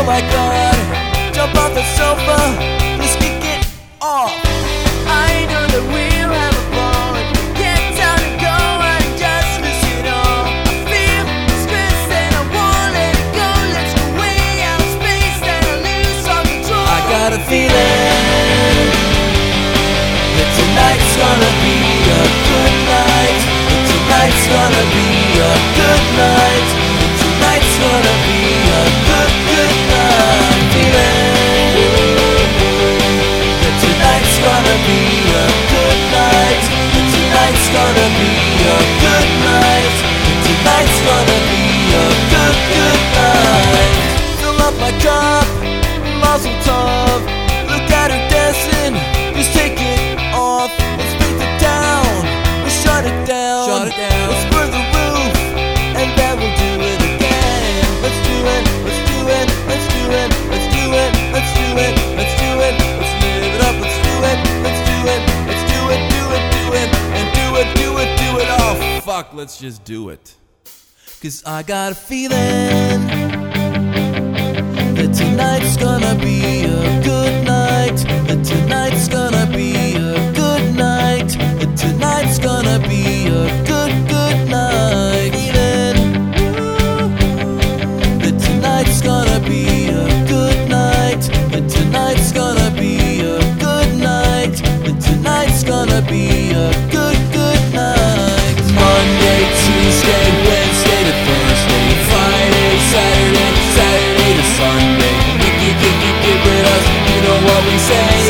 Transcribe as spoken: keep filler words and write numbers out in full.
Oh my God, jump off the sofa, let's kick it off. I know that we'll have a ball. Get down and go and just miss it all. I feel stress and I won't let it go. Let's go way out of space and I lose all control. I got a feeling that tonight's gonna be a good night. That tonight's gonna be a good night. That tonight's gonna be a good, good night. Feeling that tonight's gonna be a good night. That tonight's gonna be a good night. That tonight's gonna be a good, good night. Fill up my cup, Mazel Tov. Look at her dancing, just take it off. Let's beat it down, let's shut it down. Shut it down. Let's burn the roof, and then we'll do it again. Let's do it, let's do it, let's do it, let's do it, let's do it, let's do it, let's live it up, let's do it, let's do it, let's do it, do it, do it, and do it, do it, do it. Oh fuck, let's just do it. Cause I got a feeling that tonight's gonna be a good night. That tonight's gonna be a good night. That tonight's gonna be a good, good night. Feeling that tonight's gonna be a good night. That tonight's gonna be a good night. That tonight's gonna be a good, good night. Monday, Tuesday, Wednesday to Thursday, Friday, Saturday, Saturday to Sunday. Get, get, get, get, get with us, you know what we say.